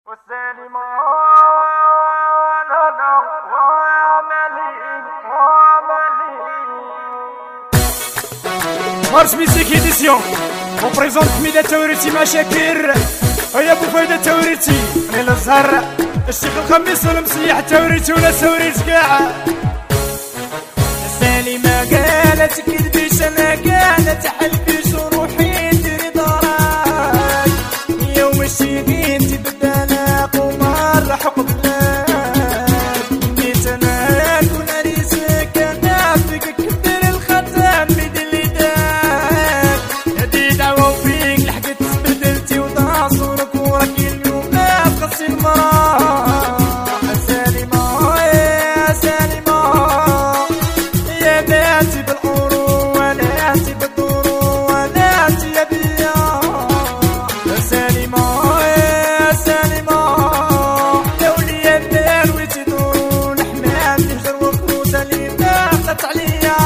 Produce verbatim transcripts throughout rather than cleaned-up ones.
والسالم لنا وعملي وعملي مارش ميوزيك إديسيون وبريزونت حميدة التوريتي مشاكر هيا بو فايدة التوريتي ليلة الزهر الشيخ الخميس والمسيح التوريتي ولا سوريت كاع سالمة قالت كذبيش انا قالت حلبيش وروحي نديري دراك يوم الشيبين تبدانا قمر حكم بلاد نيت انا كون ريسك انا فيك كبر الختام بدلي داك هادي دعوة فيك لحقت تبدلتي وضاصورك وراكي اليوم قصي المراه سالمة يا سالمة ناتي بالقرو وناتي بالدورو وناتي يا بيا يا سالمة يا سالمة يا وليا الدار ويتدورو الحمام تهجر وكروسة اللي داخلت عليا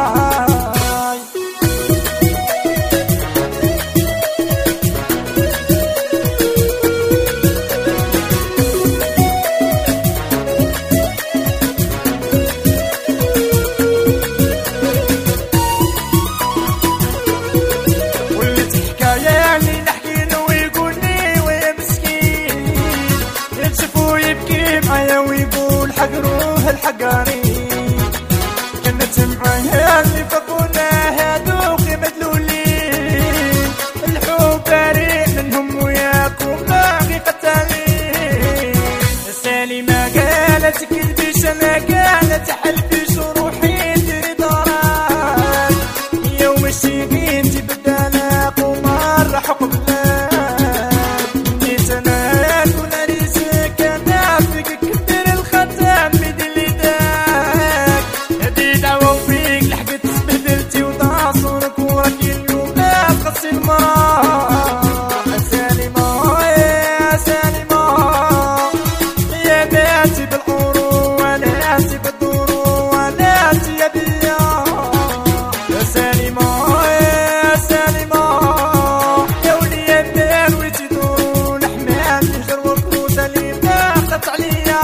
معايا ويقول حق روح الحقاني كنت معايا اللي فقونا هادوك مدلولين الحب بريء منهم وياكم باقي قتالين سالمة قالت كذبيش انا قالت حلبيش وروحي نديري دراك يوم الشيبين تبدانا قمر حكم بلاد نيت انا كون ريسك انا فيك كبر الختام بدلي داك هادي دعوة فيك لحقت تبدلتي وضاصورك وراكي اليوم قصي المراه سالمة يا سالمة يا باتي بالقرو وناتي بالدورو وناتي يا بيا يا سالمة يا سالمة يا وليا الدار ويتدورو الحمام تهجر وكروسة اللي داخلت عليا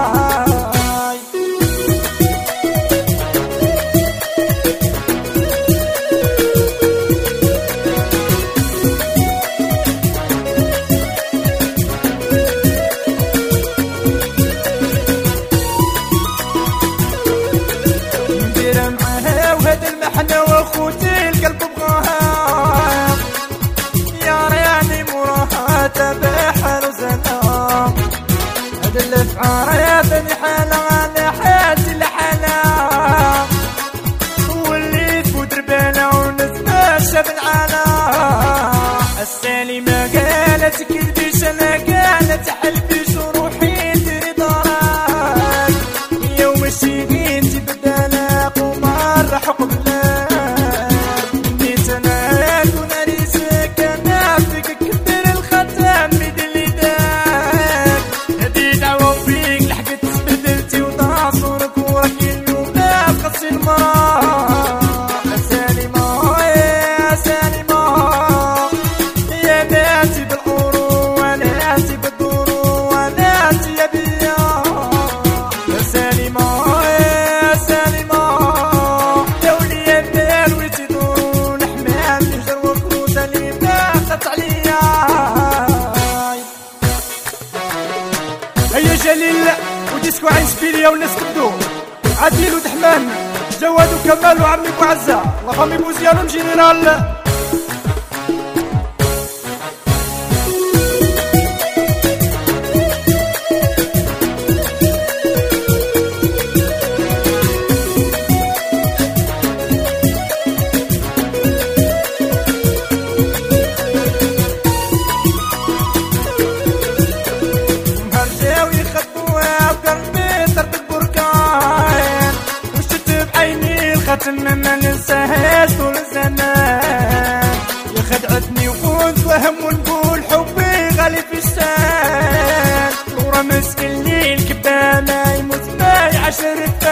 ندير معاها وهاد المحنة واخوتي القلب بغاها يا رياني موراها تباح رزقها هاد الافعار يا بني حالة على حياتي لحالة وليت ودربالة ونتماشى بالعالة السالمة قالت كذبيش انا قالت حلبيش وروحي نديري دراك يوم الشيبين تبدانا قمر حكم بلاد نيت انا كون ريسك انا فيك كبر الختام بدلي داك هادي دعوة فيك لحقت تبدلتي وضاصورك وراكي اليوم قصي المراه سالمة يا سالمة يا باتي بالقرو وناتي بالدورو وناتي يا بيا يا سالمة يا سالمة يا وليا الدار ويتدورو الحمام تهجر وكروسة اللي داخلت عليا هيا جليل وديسكو عين سبيليا والناس كبدو عديل ودحمان جواد وكمال وعمي بوعزة الله فامي بوزيان جنرال هرجاو يخبوها بقلبي طرد البركان وشت بعيني الختم ما ننساهاش طول الزمان يا خدعتني وكنت وهم ونقول حبي غالي في الشان ورا مسك الليل كبانة يموت معي عشرة